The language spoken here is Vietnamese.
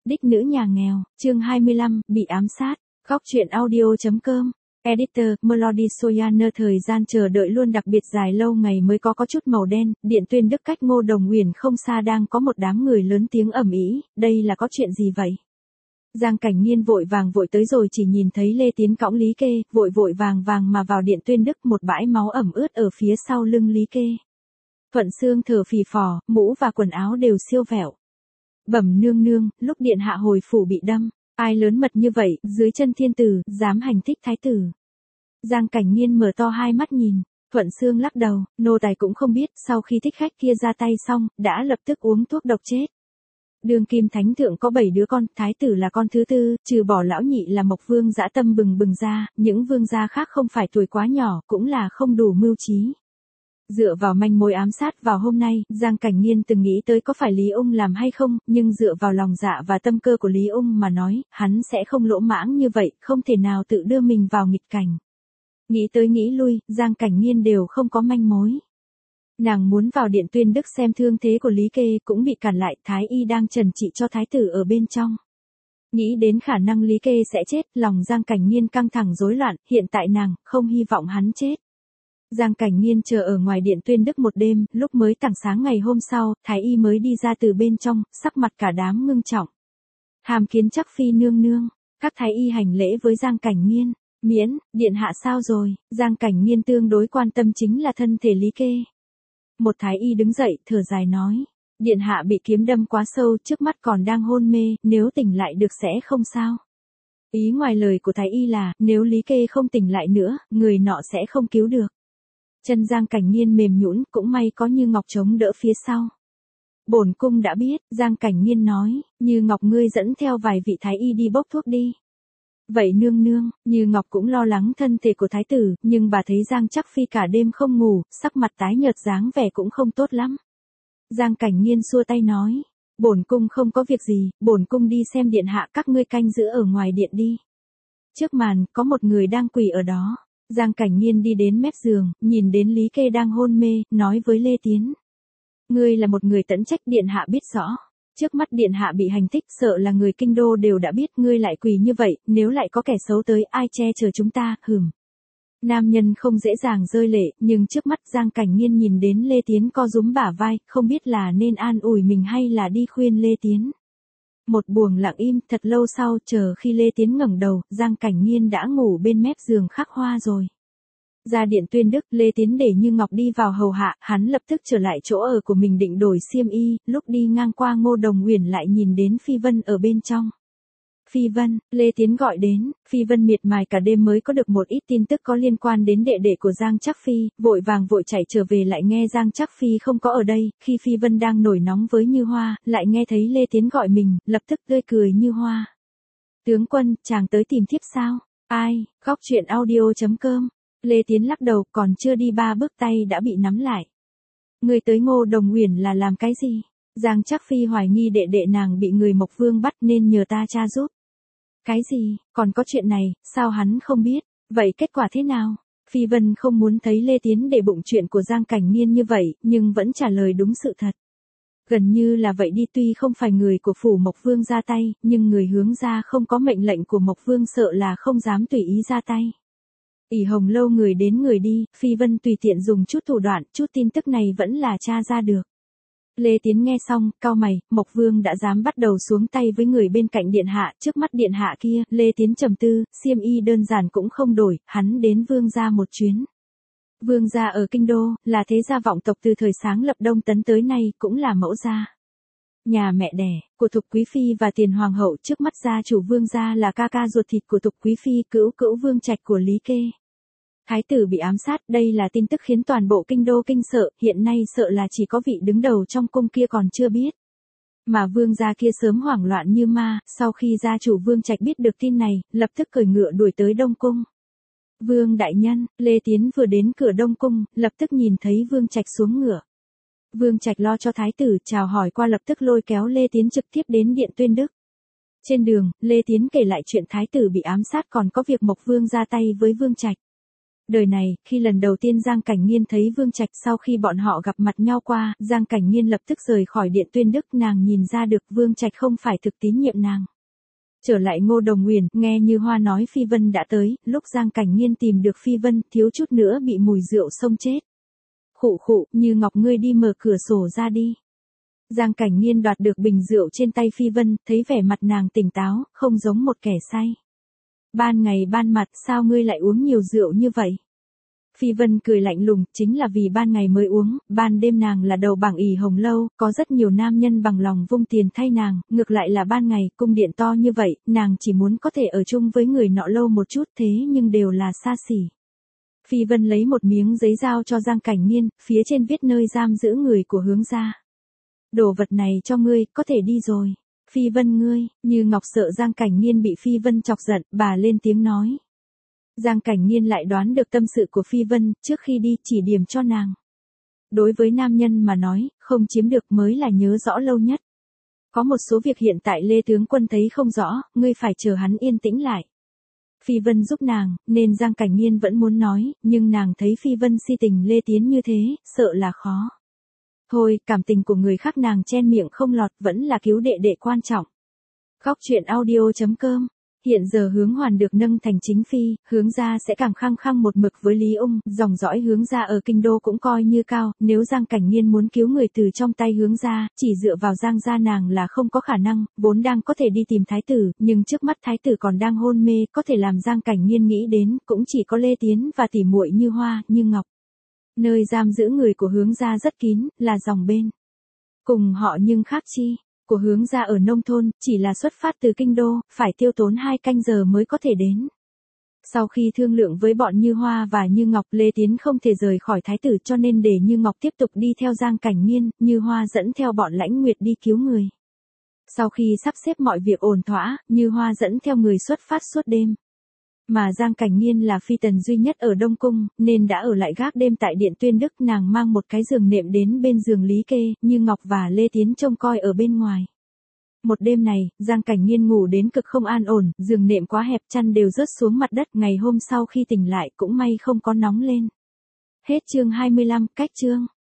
Đích nữ nhà nghèo, chương 25, bị ám sát. Góc truyện audio.com. Editor, Melody Soyaner. Thời gian chờ đợi luôn đặc biệt dài lâu ngày mới có chút màu đen. Điện Tuyên Đức cách Ngô Đồng Uyển không xa đang có một đám người lớn tiếng ầm ĩ. Đây là có chuyện gì vậy? Giang Cảnh Nghiên vội vàng vội tới rồi chỉ nhìn thấy Lê Tiến cõng Lý Kê, vội vàng mà vào Điện Tuyên Đức, một bãi máu ẩm ướt ở phía sau lưng Lý Kê. Thuận Sương thở phì phò, mũ và quần áo đều siêu vẹo. Bẩm nương nương, lúc điện hạ hồi phủ bị đâm, ai lớn mật như vậy, dưới chân thiên tử, dám hành thích thái tử. Giang Cảnh Nghiên mở to hai mắt nhìn, Thuận Sương lắc đầu, nô tài cũng không biết, sau khi thích khách kia ra tay xong, đã lập tức uống thuốc độc chết. Đương kim thánh thượng có 7 đứa con, thái tử là con thứ tư, trừ bỏ lão nhị là Mộc Vương dã tâm bừng bừng ra, những vương gia khác không phải tuổi quá nhỏ, cũng là không đủ mưu trí. Dựa vào manh mối ám sát vào hôm nay, Giang Cảnh Nghiên từng nghĩ tới có phải Lý Ung làm hay không, nhưng dựa vào lòng dạ và tâm cơ của Lý Ung mà nói, hắn sẽ không lỗ mãng như vậy, không thể nào tự đưa mình vào nghịch cảnh. Nghĩ tới nghĩ lui, Giang Cảnh Nghiên đều không có manh mối. Nàng muốn vào Điện Tuyên Đức xem thương thế của Lý Kê cũng bị cản lại, thái y đang trần trị cho thái tử ở bên trong. Nghĩ đến khả năng Lý Kê sẽ chết, lòng Giang Cảnh Nghiên căng thẳng rối loạn, hiện tại nàng không hy vọng hắn chết. Giang Cảnh Nghiên chờ ở ngoài Điện Tuyên Đức một đêm, lúc mới tảng sáng ngày hôm sau, thái y mới đi ra từ bên trong, sắc mặt cả đám ngưng trọng. Hàm kiến chắc phi nương nương, các thái y hành lễ với Giang Cảnh Nghiên. Miễn, điện hạ sao rồi? Giang Cảnh Nghiên tương đối quan tâm chính là thân thể Lý Kê. Một thái y đứng dậy, thở dài nói, điện hạ bị kiếm đâm quá sâu, trước mắt còn đang hôn mê, nếu tỉnh lại được sẽ không sao. Ý ngoài lời của thái y là, nếu Lý Kê không tỉnh lại nữa, người nọ sẽ không cứu được. Chân Giang Cảnh Nghiên mềm nhũn, cũng may có Như Ngọc chống đỡ phía sau. Bổn cung đã biết, Giang Cảnh Nghiên nói, Như Ngọc ngươi dẫn theo vài vị thái y đi bốc thuốc đi. Vậy nương nương, Như Ngọc cũng lo lắng thân thể của thái tử, nhưng bà thấy Giang Chắc Phi cả đêm không ngủ, sắc mặt tái nhợt dáng vẻ cũng không tốt lắm. Giang Cảnh Nghiên xua tay nói, bổn cung không có việc gì, bổn cung đi xem điện hạ, các ngươi canh giữ ở ngoài điện đi. Trước màn, có một người đang quỳ ở đó. Giang Cảnh Nghiên đi đến mép giường, nhìn đến Lý Kê đang hôn mê, nói với Lê Tiến. Ngươi là một người tận trách, điện hạ biết rõ. Trước mắt điện hạ bị hành thích, sợ là người kinh đô đều đã biết, ngươi lại quỳ như vậy, nếu lại có kẻ xấu tới, ai che chở chúng ta, Nam nhân không dễ dàng rơi lệ, nhưng trước mắt Giang Cảnh Nghiên nhìn đến Lê Tiến co rúm bả vai, không biết là nên an ủi mình hay là đi khuyên Lê Tiến. Một buồng lặng im, thật lâu sau, chờ khi Lê Tiến ngẩng đầu, Giang Cảnh Nghiên đã ngủ bên mép giường khắc hoa rồi. Ra Điện Tuyên Đức, Lê Tiến để Như Ngọc đi vào hầu hạ, hắn lập tức trở lại chỗ ở của mình định đổi xiêm y, lúc đi ngang qua Ngô Đồng Uyển lại nhìn đến Phi Vân ở bên trong. Phi Vân, Lê Tiến gọi đến, Phi Vân miệt mài cả đêm mới có được một ít tin tức có liên quan đến đệ đệ của Giang Chắc Phi, vội vàng vội chạy trở về lại nghe Giang Chắc Phi không có ở đây, khi Phi Vân đang nổi nóng với Như Hoa, lại nghe thấy Lê Tiến gọi mình, lập tức tươi cười Như Hoa. Tướng quân, chàng tới tìm thiếp sao? Ai? Góc truyện audio.com. Lê Tiến lắc đầu, còn chưa đi 3 bước tay đã bị nắm lại. Người tới Ngô Đồng Uyển là làm cái gì? Giang Chắc Phi hoài nghi đệ đệ nàng bị người Mộc Vương bắt nên nhờ ta tra giúp. Cái gì? Còn có chuyện này, sao hắn không biết? Vậy kết quả thế nào? Phi Vân không muốn thấy Lê Tiến để bụng chuyện của Giang Cảnh Nghiên như vậy, nhưng vẫn trả lời đúng sự thật. Gần như là vậy đi, tuy không phải người của phủ Mộc Vương ra tay, nhưng người hướng ra không có mệnh lệnh của Mộc Vương sợ là không dám tùy ý ra tay. ỷ Hồng Lâu người đến người đi, Phi Vân tùy tiện dùng chút thủ đoạn, chút tin tức này vẫn là tra ra được. Lê Tiến nghe xong, cau mày, Mộc Vương đã dám bắt đầu xuống tay với người bên cạnh điện hạ, trước mắt điện hạ kia, Lê Tiến trầm tư, xiêm y đơn giản cũng không đổi, hắn đến Vương gia một chuyến. Vương gia ở kinh đô, là thế gia vọng tộc từ thời sáng lập Đông Tấn tới nay, cũng là mẫu gia. Nhà mẹ đẻ của Thục Quý Phi và Tiền Hoàng hậu, trước mắt gia chủ Vương gia là ca ca ruột thịt của Thục Quý Phi, cữu Vương Trạch của Lý Kê. Thái tử bị ám sát, đây là tin tức khiến toàn bộ kinh đô kinh sợ, hiện nay sợ là chỉ có vị đứng đầu trong cung kia còn chưa biết. Mà Vương gia kia sớm hoảng loạn như ma, sau khi gia chủ Vương Trạch biết được tin này, lập tức cởi ngựa đuổi tới Đông Cung. Vương đại nhân, Lê Tiến vừa đến cửa Đông Cung, lập tức nhìn thấy Vương Trạch xuống ngựa. Vương Trạch lo cho thái tử, chào hỏi qua lập tức lôi kéo Lê Tiến trực tiếp đến Điện Tuyên Đức. Trên đường, Lê Tiến kể lại chuyện thái tử bị ám sát còn có việc Mộc Vương ra tay với Vương Trạch. Đời này, khi lần đầu tiên Giang Cảnh Nghiên thấy Vương Trạch sau khi bọn họ gặp mặt nhau qua, Giang Cảnh Nghiên lập tức rời khỏi Điện Tuyên Đức, nàng nhìn ra được Vương Trạch không phải thực tín nhiệm nàng. Trở lại Ngô Đồng Nguyền, nghe Như Hoa nói Phi Vân đã tới, lúc Giang Cảnh Nghiên tìm được Phi Vân, thiếu chút nữa bị mùi rượu xông chết. Khụ khụ, Như Ngọc ngươi đi mở cửa sổ ra đi. Giang Cảnh Nghiên đoạt được bình rượu trên tay Phi Vân, thấy vẻ mặt nàng tỉnh táo, không giống một kẻ say. Ban ngày ban mặt sao ngươi lại uống nhiều rượu như vậy? Phi Vân cười lạnh lùng, chính là vì ban ngày mới uống, ban đêm nàng là đầu bảng ỷ hồng lâu, có rất nhiều nam nhân bằng lòng vung tiền thay nàng, ngược lại là ban ngày, cung điện to như vậy, nàng chỉ muốn có thể ở chung với người nọ lâu một chút thế nhưng đều là xa xỉ. Phi Vân lấy một miếng giấy giao cho Giang Cảnh Nghiên, phía trên viết nơi giam giữ người của Hướng gia. Đồ vật này cho ngươi, có thể đi rồi. Phi Vân ngươi, Như Ngọc sợ Giang Cảnh Nghiên bị Phi Vân chọc giận, bà lên tiếng nói. Giang Cảnh Nghiên lại đoán được tâm sự của Phi Vân, trước khi đi chỉ điểm cho nàng. Đối với nam nhân mà nói, không chiếm được mới là nhớ rõ lâu nhất. Có một số việc hiện tại Lê Tướng Quân thấy không rõ, ngươi phải chờ hắn yên tĩnh lại. Phi Vân giúp nàng, nên Giang Cảnh Nghiên vẫn muốn nói, nhưng nàng thấy Phi Vân si tình Lê Tiến như thế, sợ là khó. Thôi, cảm tình của người khác nàng chen miệng không lọt, vẫn là cứu đệ đệ quan trọng. Góc truyện audio.com. Hiện giờ Hướng Hoàn được nâng thành chính phi, Hướng gia sẽ càng khăng khăng một mực với Lý Ung, dòng dõi Hướng gia ở kinh đô cũng coi như cao, nếu Giang Cảnh Nghiên muốn cứu người từ trong tay Hướng gia, chỉ dựa vào Giang gia nàng là không có khả năng, vốn đang có thể đi tìm thái tử, nhưng trước mắt thái tử còn đang hôn mê, có thể làm Giang Cảnh Nghiên nghĩ đến, cũng chỉ có Lê Tiến và tỷ muội Như Hoa, Như Ngọc. Nơi giam giữ người của Hướng gia rất kín, là dòng bên. Cùng họ nhưng khác chi. Của Hướng gia ở nông thôn, chỉ là xuất phát từ kinh đô, phải tiêu tốn 2 canh giờ mới có thể đến. Sau khi thương lượng với bọn Như Hoa và Như Ngọc, Lê Tiến không thể rời khỏi thái tử cho nên để Như Ngọc tiếp tục đi theo Giang Cảnh Nghiên, Như Hoa dẫn theo bọn Lãnh Nguyệt đi cứu người. Sau khi sắp xếp mọi việc ổn thỏa, Như Hoa dẫn theo người xuất phát suốt đêm. Mà Giang Cảnh Nghiên là phi tần duy nhất ở Đông Cung, nên đã ở lại gác đêm tại Điện Tuyên Đức, nàng mang một cái giường nệm đến bên giường Lý Kê, Như Ngọc và Lê Tiến trông coi ở bên ngoài. Một đêm này, Giang Cảnh Nghiên ngủ đến cực không an ổn, giường nệm quá hẹp, chăn đều rớt xuống mặt đất, ngày hôm sau khi tỉnh lại cũng may không có nóng lên. Hết chương 25, cách chương.